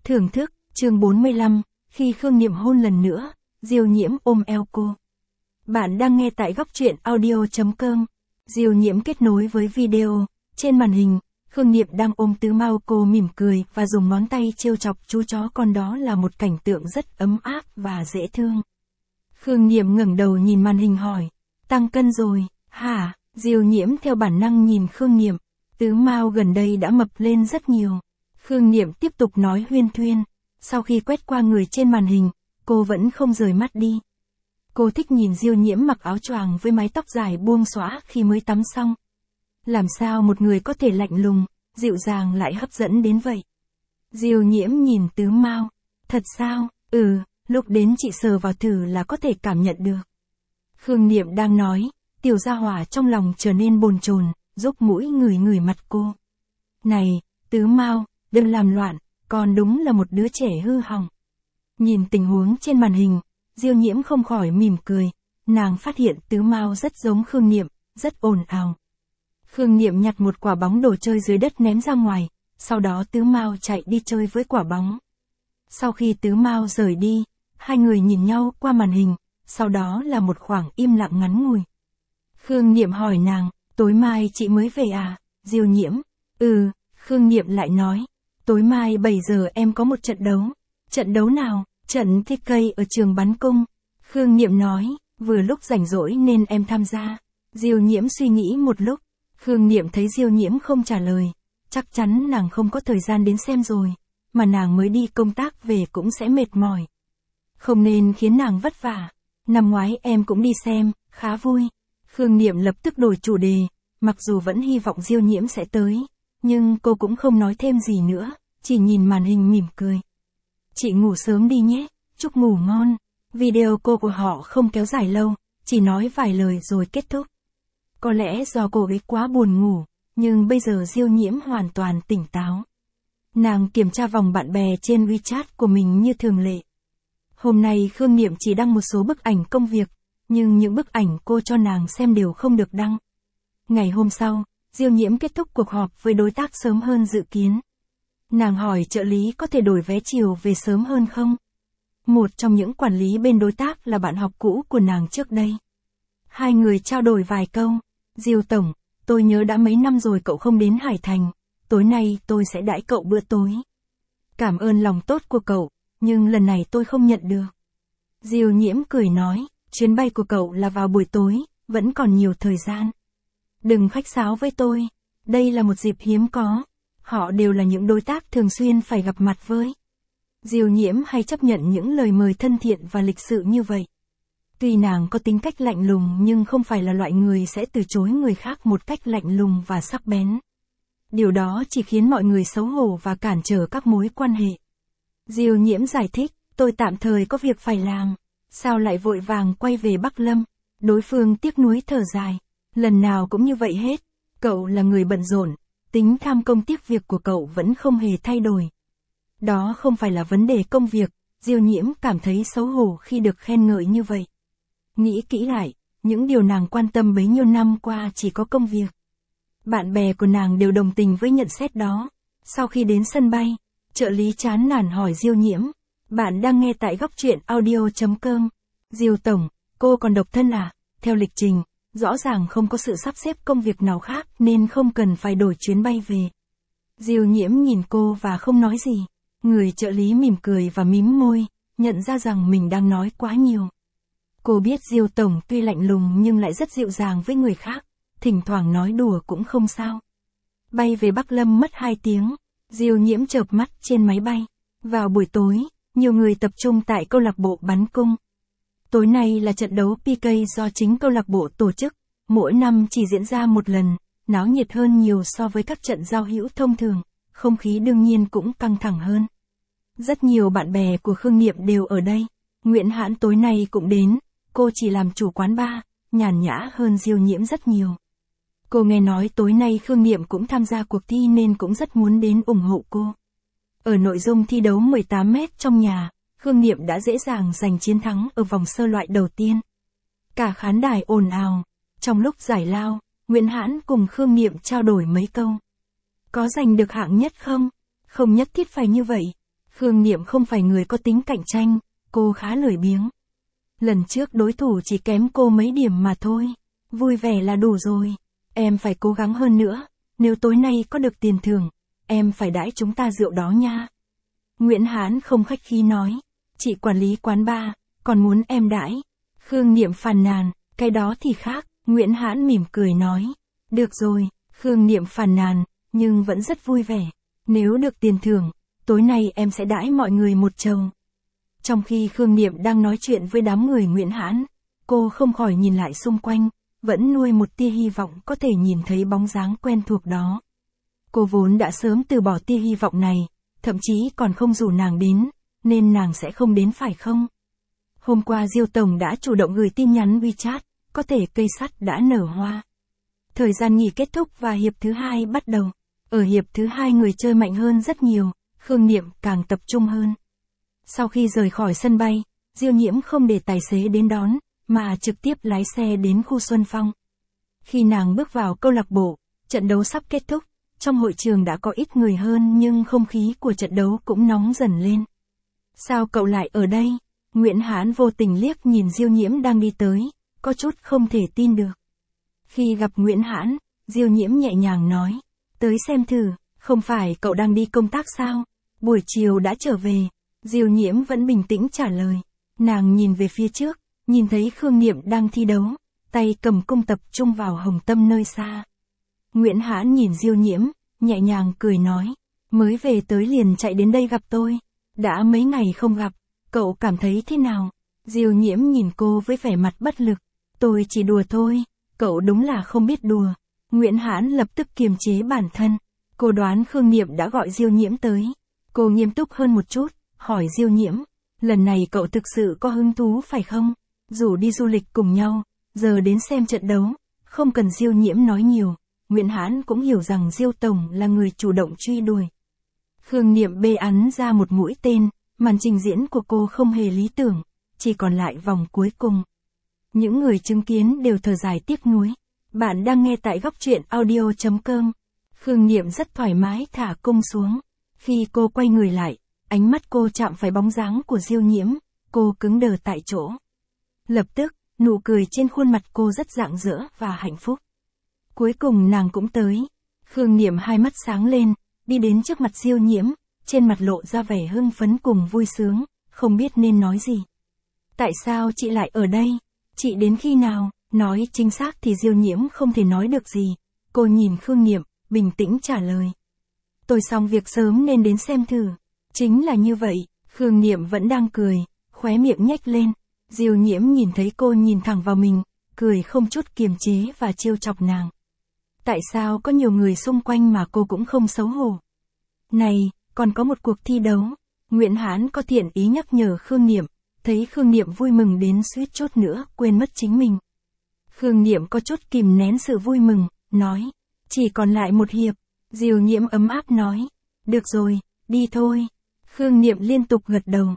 Thưởng thức, chương 45, khi Khương Niệm hôn lần nữa, Diêu Nhiễm ôm eo cô. Bạn đang nghe tại góc truyện audio.com. Diêu Nhiễm kết nối với video, trên màn hình, Khương Niệm đang ôm Tứ Mao, cô mỉm cười và dùng ngón tay trêu chọc chú chó con, đó là một cảnh tượng rất ấm áp và dễ thương. Khương Niệm ngẩng đầu nhìn màn hình hỏi, tăng cân rồi, hả? Diêu Nhiễm theo bản năng nhìn Khương Niệm, Tứ Mao gần đây đã mập lên rất nhiều. Khương Niệm tiếp tục nói huyên thuyên, sau khi quét qua người trên màn hình, cô vẫn không rời mắt đi. Cô thích nhìn Diêu Nhiễm mặc áo choàng với mái tóc dài buông xõa khi mới tắm xong. Làm sao một người có thể lạnh lùng, dịu dàng lại hấp dẫn đến vậy? Diêu Nhiễm nhìn Tứ Mao, thật sao? Lúc đến chị sờ vào thử là có thể cảm nhận được. Khương Niệm đang nói, Tiểu Gia Hỏa trong lòng trở nên bồn chồn, rúc mũi ngửi mặt cô. Này, Tứ Mao, đừng làm loạn, con đúng là một đứa trẻ hư hỏng. Nhìn tình huống trên màn hình, Diêu Nhiễm không khỏi mỉm cười, nàng phát hiện Tứ Mao rất giống Khương Niệm, rất ồn ào. Khương Niệm nhặt một quả bóng đồ chơi dưới đất ném ra ngoài, sau đó Tứ Mao chạy đi chơi với quả bóng. Sau khi Tứ Mao rời đi, hai người nhìn nhau qua màn hình, sau đó là một khoảng im lặng ngắn ngủi. Khương Niệm hỏi nàng, tối mai chị mới về à? Diêu Nhiễm, Khương Niệm lại nói, tối mai 7 giờ em có một trận đấu. Trận đấu nào? Trận thi cây ở trường bắn cung. Khương Niệm nói, vừa lúc rảnh rỗi nên em tham gia. Diêu Nhiễm suy nghĩ một lúc. Khương Niệm thấy Diêu Nhiễm không trả lời, chắc chắn nàng không có thời gian đến xem rồi, mà nàng mới đi công tác về cũng sẽ mệt mỏi. Không nên khiến nàng vất vả. Năm ngoái em cũng đi xem, khá vui. Khương Niệm lập tức đổi chủ đề, mặc dù vẫn hy vọng Diêu Nhiễm sẽ tới, nhưng cô cũng không nói thêm gì nữa, chỉ nhìn màn hình mỉm cười. Chị ngủ sớm đi nhé, chúc ngủ ngon. Video cô của họ không kéo dài lâu, chỉ nói vài lời rồi kết thúc. Có lẽ do cô ấy quá buồn ngủ, nhưng bây giờ Diêu Nhiễm hoàn toàn tỉnh táo. Nàng kiểm tra vòng bạn bè trên WeChat của mình như thường lệ. Hôm nay Khương Niệm chỉ đăng một số bức ảnh công việc, nhưng những bức ảnh cô cho nàng xem đều không được đăng. Ngày hôm sau, Diêu Nhiễm kết thúc cuộc họp với đối tác sớm hơn dự kiến. Nàng hỏi trợ lý có thể đổi vé chiều về sớm hơn không? Một trong những quản lý bên đối tác là bạn học cũ của nàng trước đây. Hai người trao đổi vài câu. Diêu tổng, tôi nhớ đã mấy năm rồi cậu không đến Hải Thành, tối nay tôi sẽ đãi cậu bữa tối. Cảm ơn lòng tốt của cậu, nhưng lần này tôi không nhận được. Diêu Nhiễm cười nói, chuyến bay của cậu là vào buổi tối, vẫn còn nhiều thời gian. Đừng khách sáo với tôi, đây là một dịp hiếm có. Họ đều là những đối tác thường xuyên phải gặp mặt với. Diêu Nhiễm hay chấp nhận những lời mời thân thiện và lịch sự như vậy. Tuy nàng có tính cách lạnh lùng nhưng không phải là loại người sẽ từ chối người khác một cách lạnh lùng và sắc bén. Điều đó chỉ khiến mọi người xấu hổ và cản trở các mối quan hệ. Diêu Nhiễm giải thích, tôi tạm thời có việc phải làm. Sao lại vội vàng quay về Bắc Lâm? Đối phương tiếc nuối thở dài. Lần nào cũng như vậy hết. Cậu là người bận rộn. Tính tham công tiếc việc của cậu vẫn không hề thay đổi. Đó không phải là vấn đề công việc, Diêu Nhiễm cảm thấy xấu hổ khi được khen ngợi như vậy. Nghĩ kỹ lại, những điều nàng quan tâm bấy nhiêu năm qua chỉ có công việc. Bạn bè của nàng đều đồng tình với nhận xét đó. Sau khi đến sân bay, trợ lý chán nản hỏi Diêu Nhiễm, bạn đang nghe tại góc truyện audio.com. Diêu tổng, cô còn độc thân à? Theo lịch trình, rõ ràng không có sự sắp xếp công việc nào khác nên không cần phải đổi chuyến bay về. Diêu Nhiễm nhìn cô và không nói gì. Người trợ lý mỉm cười và mím môi, nhận ra rằng mình đang nói quá nhiều. Cô biết Diêu tổng tuy lạnh lùng nhưng lại rất dịu dàng với người khác, thỉnh thoảng nói đùa cũng không sao. Bay về Bắc Lâm mất 2 tiếng, Diêu Nhiễm chợp mắt trên máy bay. Vào buổi tối, nhiều người tập trung tại câu lạc bộ bắn cung. Tối nay là trận đấu PK do chính câu lạc bộ tổ chức, mỗi năm chỉ diễn ra một lần, náo nhiệt hơn nhiều so với các trận giao hữu thông thường, không khí đương nhiên cũng căng thẳng hơn. Rất nhiều bạn bè của Khương Niệm đều ở đây. Nguyễn Hãn tối nay cũng đến, cô chỉ làm chủ quán bar, nhàn nhã hơn Diêu Nhiễm rất nhiều. Cô nghe nói tối nay Khương Niệm cũng tham gia cuộc thi nên cũng rất muốn đến ủng hộ cô. Ở nội dung thi đấu 18m trong nhà, Khương Niệm đã dễ dàng giành chiến thắng ở vòng sơ loại đầu tiên. Cả khán đài ồn ào. Trong lúc giải lao, Nguyễn Hãn cùng Khương Niệm trao đổi mấy câu. Có giành được hạng nhất không? Không nhất thiết phải như vậy. Khương Niệm không phải người có tính cạnh tranh, cô khá lười biếng. Lần trước đối thủ chỉ kém cô mấy điểm mà thôi. Vui vẻ là đủ rồi. Em phải cố gắng hơn nữa. Nếu tối nay có được tiền thưởng, em phải đãi chúng ta rượu đó nha. Nguyễn Hán không khách khí nói. Chị quản lý quán bar, còn muốn em đãi. Khương Niệm phàn nàn, cái đó thì khác. Nguyễn Hán mỉm cười nói. Được rồi, Khương Niệm phàn nàn, nhưng vẫn rất vui vẻ. Nếu được tiền thưởng, tối nay em sẽ đãi mọi người một chầu. Trong khi Khương Niệm đang nói chuyện với đám người Nguyễn Hán, cô không khỏi nhìn lại xung quanh, vẫn nuôi một tia hy vọng có thể nhìn thấy bóng dáng quen thuộc đó. Cô vốn đã sớm từ bỏ tia hy vọng này, thậm chí còn không rủ nàng đến, nên nàng sẽ không đến phải không? Hôm qua Diêu Tổng đã chủ động gửi tin nhắn WeChat, có thể cây sắt đã nở hoa. Thời gian nghỉ kết thúc và hiệp thứ 2 bắt đầu. Ở hiệp thứ 2 người chơi mạnh hơn rất nhiều, Khương Niệm càng tập trung hơn. Sau khi rời khỏi sân bay, Diêu Nhiễm không để tài xế đến đón, mà trực tiếp lái xe đến khu Xuân Phong. Khi nàng bước vào câu lạc bộ, trận đấu sắp kết thúc, trong hội trường đã có ít người hơn nhưng không khí của trận đấu cũng nóng dần lên. Sao cậu lại ở đây? Nguyễn Hán vô tình liếc nhìn Diêu Nhiễm đang đi tới, có chút không thể tin được. Khi gặp Nguyễn Hán, Diêu Nhiễm nhẹ nhàng nói, tới xem thử, không phải cậu đang đi công tác sao? Buổi chiều đã trở về. Diêu Nhiễm vẫn bình tĩnh trả lời. Nàng nhìn về phía trước, nhìn thấy Khương Niệm đang thi đấu, tay cầm cung tập trung vào hồng tâm nơi xa. Nguyễn Hán nhìn Diêu Nhiễm, nhẹ nhàng cười nói, mới về tới liền chạy đến đây gặp tôi. Đã mấy ngày không gặp, cậu cảm thấy thế nào? Diêu Nhiễm nhìn cô với vẻ mặt bất lực. Tôi chỉ đùa thôi, cậu đúng là không biết đùa. Nguyễn Hán lập tức kiềm chế bản thân. Cô đoán Khương Niệm đã gọi Diêu Nhiễm tới. Cô nghiêm túc hơn một chút, hỏi Diêu Nhiễm, lần này cậu thực sự có hứng thú phải không? Rủ đi du lịch cùng nhau, giờ đến xem trận đấu. Không cần Diêu Nhiễm nói nhiều, Nguyễn Hán cũng hiểu rằng Diêu Tổng là người chủ động truy đuổi. Khương Niệm bê ắn ra một mũi tên, màn trình diễn của cô không hề lý tưởng, chỉ còn lại vòng cuối cùng. Những người chứng kiến đều thở dài tiếc nuối. Bạn đang nghe tại góc truyện audio.com. Khương Niệm rất thoải mái thả cung xuống. Khi cô quay người lại, ánh mắt cô chạm phải bóng dáng của Diêu Nhiễm, cô cứng đờ tại chỗ. Lập tức, nụ cười trên khuôn mặt cô rất rạng rỡ và hạnh phúc. Cuối cùng nàng cũng tới. Khương Niệm hai mắt sáng lên, đi đến trước mặt Diêu Nhiễm, trên mặt lộ ra vẻ hưng phấn cùng vui sướng, không biết nên nói gì. Tại sao chị lại ở đây? Chị đến khi nào? Nói chính xác thì Diêu Nhiễm không thể nói được gì. Cô nhìn Khương Niệm, bình tĩnh trả lời. Tôi xong việc sớm nên đến xem thử. Chính là như vậy, Khương Niệm vẫn đang cười, khóe miệng nhếch lên. Diêu Nhiễm nhìn thấy cô nhìn thẳng vào mình, cười không chút kiềm chế và trêu chọc nàng. Tại sao có nhiều người xung quanh mà cô cũng không xấu hổ? Này, còn có một cuộc thi đấu. Nguyễn Hán có thiện ý nhắc nhở Khương Niệm, thấy Khương Niệm vui mừng đến suýt chút nữa quên mất chính mình. Khương Niệm có chút kìm nén sự vui mừng, nói, chỉ còn lại một hiệp. Diêu Nhiễm ấm áp nói, được rồi, đi thôi. Khương Niệm liên tục gật đầu.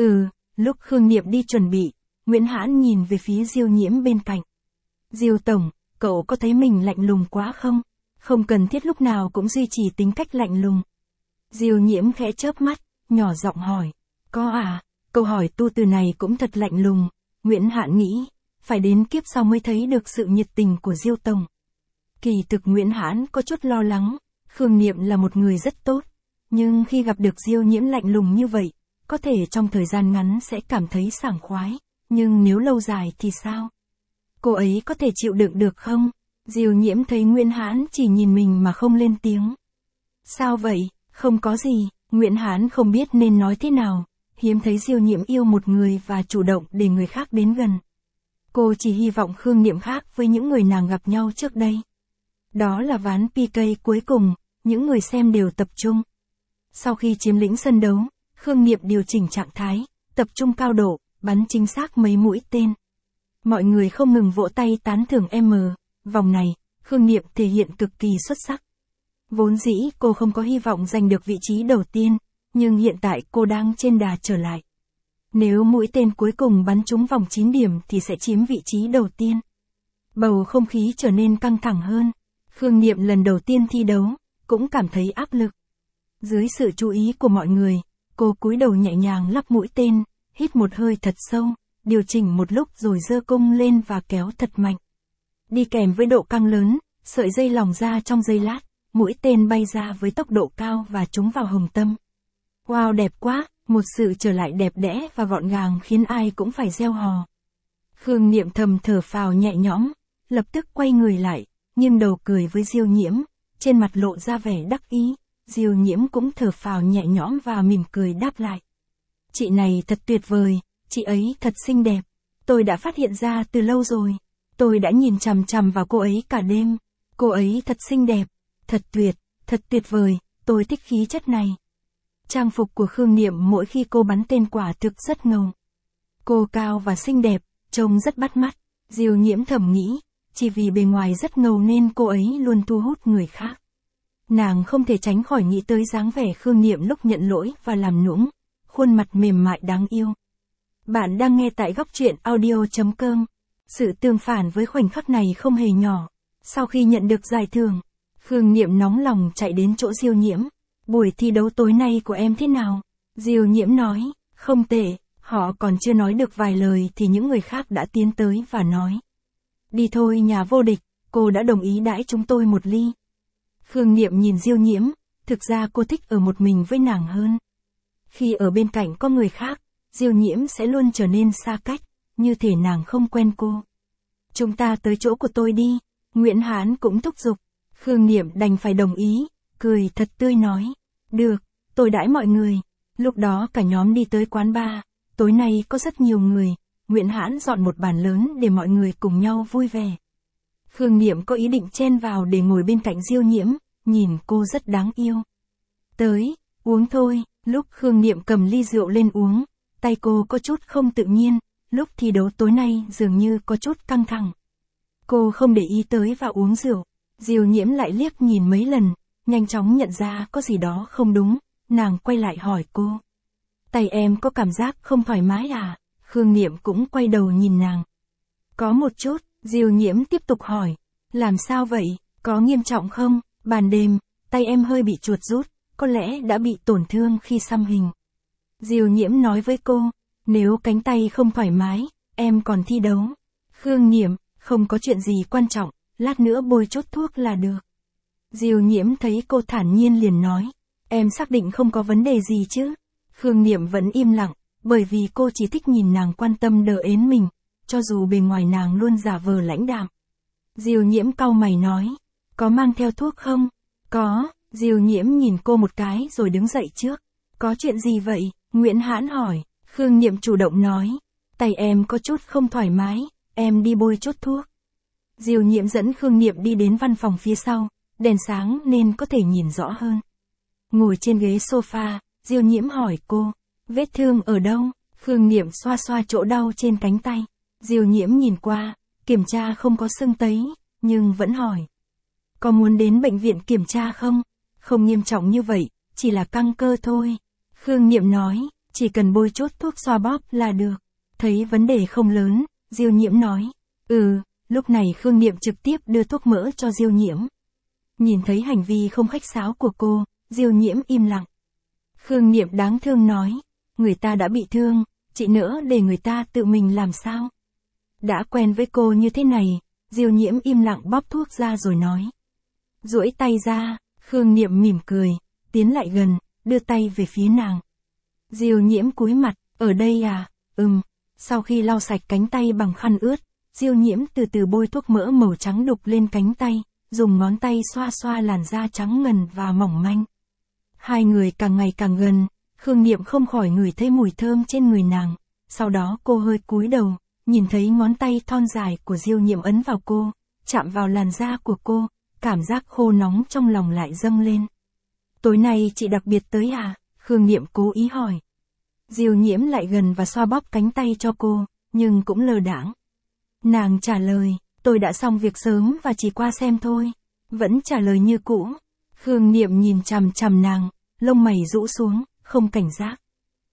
Lúc Khương Niệm đi chuẩn bị, Nguyễn Hán nhìn về phía Diêu Nhiễm bên cạnh. Diêu Tổng, cậu có thấy mình lạnh lùng quá không? Không cần thiết lúc nào cũng duy trì tính cách lạnh lùng. Diêu Nhiễm khẽ chớp mắt, nhỏ giọng hỏi. Có à? Câu hỏi tu từ này cũng thật lạnh lùng. Nguyễn Hán nghĩ, phải đến kiếp sau mới thấy được sự nhiệt tình của Diêu Tổng. Kỳ thực Nguyễn Hán có chút lo lắng. Khương Niệm là một người rất tốt. Nhưng khi gặp được Diêu Nhiễm lạnh lùng như vậy, có thể trong thời gian ngắn sẽ cảm thấy sảng khoái. Nhưng nếu lâu dài thì sao? Cô ấy có thể chịu đựng được không? Diêu Nhiễm thấy Nguyễn Hán chỉ nhìn mình mà không lên tiếng. Sao vậy? Không có gì. Nguyễn Hán không biết nên nói thế nào. Hiếm thấy Diêu Nhiễm yêu một người và chủ động để người khác đến gần. Cô chỉ hy vọng Khương Niệm khác với những người nàng gặp nhau trước đây. Đó là ván PK cuối cùng, những người xem đều tập trung. Sau khi chiếm lĩnh sân đấu, Khương Niệm điều chỉnh trạng thái, tập trung cao độ, bắn chính xác mấy mũi tên. Mọi người không ngừng vỗ tay tán thưởng vòng này, Khương Niệm thể hiện cực kỳ xuất sắc. Vốn dĩ cô không có hy vọng giành được vị trí đầu tiên, nhưng hiện tại cô đang trên đà trở lại. Nếu mũi tên cuối cùng bắn trúng vòng 9 điểm thì sẽ chiếm vị trí đầu tiên. Bầu không khí trở nên căng thẳng hơn. Khương Niệm lần đầu tiên thi đấu, cũng cảm thấy áp lực. Dưới sự chú ý của mọi người, Cô cúi đầu nhẹ nhàng lắp mũi tên, hít một hơi thật sâu, điều chỉnh một lúc rồi giơ cung lên và kéo thật mạnh. Đi kèm với độ căng lớn, sợi dây lỏng ra trong giây lát, mũi tên bay ra với tốc độ cao và trúng vào hồng tâm. Wow, đẹp quá, một sự trở lại đẹp đẽ và gọn gàng khiến ai cũng phải reo hò. Khương Niệm thầm thở phào nhẹ nhõm, lập tức quay người lại, nghiêng đầu cười với Diêu Nhiễm, trên mặt lộ ra vẻ đắc ý. Diêu Nhiễm cũng thở phào nhẹ nhõm và mỉm cười đáp lại. Chị này thật tuyệt vời, chị ấy thật xinh đẹp. Tôi đã phát hiện ra từ lâu rồi. Tôi đã nhìn chằm chằm vào cô ấy cả đêm. Cô ấy thật xinh đẹp, thật tuyệt vời, tôi thích khí chất này. Trang phục của Khương Niệm mỗi khi cô bắn tên quả thực rất ngầu. Cô cao và xinh đẹp, trông rất bắt mắt. Diêu Nhiễm thầm nghĩ, chỉ vì bề ngoài rất ngầu nên cô ấy luôn thu hút người khác. Nàng không thể tránh khỏi nghĩ tới dáng vẻ Khương Niệm lúc nhận lỗi và làm nũng, khuôn mặt mềm mại đáng yêu. Bạn đang nghe tại góc truyện audio.com. Sự tương phản với khoảnh khắc này không hề nhỏ. Sau khi nhận được giải thưởng, Khương Niệm nóng lòng chạy đến chỗ Diêu Nhiễm. Buổi thi đấu tối nay của em thế nào? Diêu Nhiễm nói, không tệ. Họ còn chưa nói được vài lời thì những người khác đã tiến tới và nói. Đi thôi nhà vô địch, cô đã đồng ý đãi chúng tôi một ly. Khương Niệm nhìn Diêu Nhiễm, thực ra cô thích ở một mình với nàng hơn. Khi ở bên cạnh có người khác, Diêu Nhiễm sẽ luôn trở nên xa cách, như thể nàng không quen cô. Chúng ta tới chỗ của tôi đi, Nguyễn Hán cũng thúc giục. Khương Niệm đành phải đồng ý, cười thật tươi nói. Được, tôi đãi mọi người. Lúc đó cả nhóm đi tới quán bar, tối nay có rất nhiều người, Nguyễn Hán dọn một bàn lớn để mọi người cùng nhau vui vẻ. Khương Niệm có ý định chen vào để ngồi bên cạnh Diêu Nhiễm, nhìn cô rất đáng yêu. Tới, uống thôi, lúc Khương Niệm cầm ly rượu lên uống, tay cô có chút không tự nhiên, lúc thi đấu tối nay dường như có chút căng thẳng. Cô không để ý tới và uống rượu, Diêu Nhiễm lại liếc nhìn mấy lần, nhanh chóng nhận ra có gì đó không đúng, nàng quay lại hỏi cô. Tay em có cảm giác không thoải mái à? Khương Niệm cũng quay đầu nhìn nàng. Có một chút, Diêu Nhiễm tiếp tục hỏi. Làm sao vậy, có nghiêm trọng không? Ban đêm, tay em hơi bị chuột rút, có lẽ đã bị tổn thương khi xăm hình. Diêu Nhiễm nói với cô, nếu cánh tay không thoải mái, em còn thi đấu. Khương Niệm, không có chuyện gì quan trọng, lát nữa bôi chốt thuốc là được. Diêu Nhiễm thấy cô thản nhiên liền nói, em xác định không có vấn đề gì chứ? Khương Niệm vẫn im lặng, bởi vì cô chỉ thích nhìn nàng quan tâm đỡ ến mình, cho dù bề ngoài nàng luôn giả vờ lãnh đạm. Diêu Nhiễm cau mày nói, có mang theo thuốc không? Có, Diêu Nhiễm nhìn cô một cái rồi đứng dậy trước. Có chuyện gì vậy? Nguyễn Hãn hỏi. Khương Niệm chủ động nói, tay em có chút không thoải mái, em đi bôi chốt thuốc. Diêu Nhiễm dẫn Khương Niệm đi đến văn phòng phía sau, đèn sáng nên có thể nhìn rõ hơn. Ngồi trên ghế sofa, Diêu Nhiễm hỏi cô, vết thương ở đâu? Khương Niệm xoa xoa chỗ đau trên cánh tay. Diêu Nhiễm nhìn qua, kiểm tra không có sưng tấy, nhưng vẫn hỏi. Có muốn đến bệnh viện kiểm tra không? Không nghiêm trọng như vậy, chỉ là căng cơ thôi. Khương Niệm nói, chỉ cần bôi chốt thuốc xoa bóp là được. Thấy vấn đề không lớn, Diêu Nhiễm nói. Lúc này Khương Niệm trực tiếp đưa thuốc mỡ cho Diêu Nhiễm. Nhìn thấy hành vi không khách sáo của cô, Diêu Nhiễm im lặng. Khương Niệm đáng thương nói, người ta đã bị thương, chị nỡ để người ta tự mình làm sao? Đã quen với cô như thế này, Diêu Nhiễm im lặng bóp thuốc ra rồi nói. Duỗi tay ra, Khương Niệm mỉm cười, tiến lại gần, đưa tay về phía nàng. Diêu Nhiễm cúi mặt, ở đây à? Sau khi lau sạch cánh tay bằng khăn ướt, Diêu Nhiễm từ từ bôi thuốc mỡ màu trắng đục lên cánh tay, dùng ngón tay xoa xoa làn da trắng ngần và mỏng manh. Hai người càng ngày càng gần, Khương Niệm không khỏi ngửi thấy mùi thơm trên người nàng, sau đó cô hơi cúi đầu, nhìn thấy ngón tay thon dài của Diêu Nhiễm ấn vào cô, chạm vào làn da của cô, cảm giác khô nóng trong lòng lại dâng lên. Tối nay chị đặc biệt tới à? Khương Niệm cố ý hỏi. Diêu Nhiễm lại gần và xoa bóp cánh tay cho cô, nhưng cũng lơ đãng. Nàng trả lời, tôi đã xong việc sớm và chỉ qua xem thôi. Vẫn trả lời như cũ. Khương Niệm nhìn chằm chằm nàng, lông mày rũ xuống, không cảnh giác.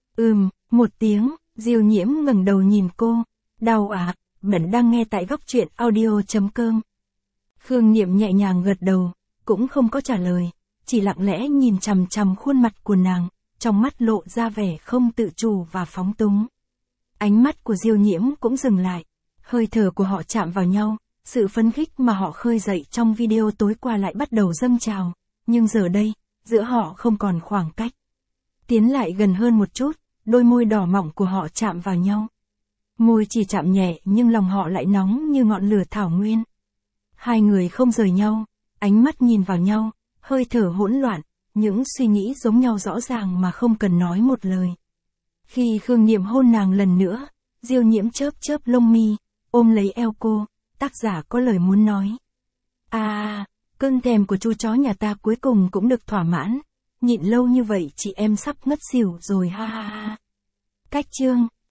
Một tiếng, Diêu Nhiễm ngẩng đầu nhìn cô. Đau à? Bạn đang nghe tại góc truyện audio.com. Khương Niệm nhẹ nhàng gật đầu, cũng không có trả lời, chỉ lặng lẽ nhìn chằm chằm khuôn mặt của nàng, trong mắt lộ ra vẻ không tự chủ và phóng túng. Ánh mắt của Diêu Nhiễm cũng dừng lại, hơi thở của họ chạm vào nhau, sự phấn khích mà họ khơi dậy trong video tối qua lại bắt đầu dâng trào, nhưng giờ đây, giữa họ không còn khoảng cách. Tiến lại gần hơn một chút, đôi môi đỏ mọng của họ chạm vào nhau. Môi chỉ chạm nhẹ nhưng lòng họ lại nóng như ngọn lửa thảo nguyên. Hai người không rời nhau, ánh mắt nhìn vào nhau, hơi thở hỗn loạn, những suy nghĩ giống nhau rõ ràng mà không cần nói một lời. Khi Khương Niệm hôn nàng lần nữa, Diêu Nhiễm chớp chớp lông mi, ôm lấy eo cô, tác giả có lời muốn nói. Cơn thèm của chú chó nhà ta cuối cùng cũng được thỏa mãn, nhịn lâu như vậy chị em sắp ngất xỉu rồi ha ha ha. Cách chương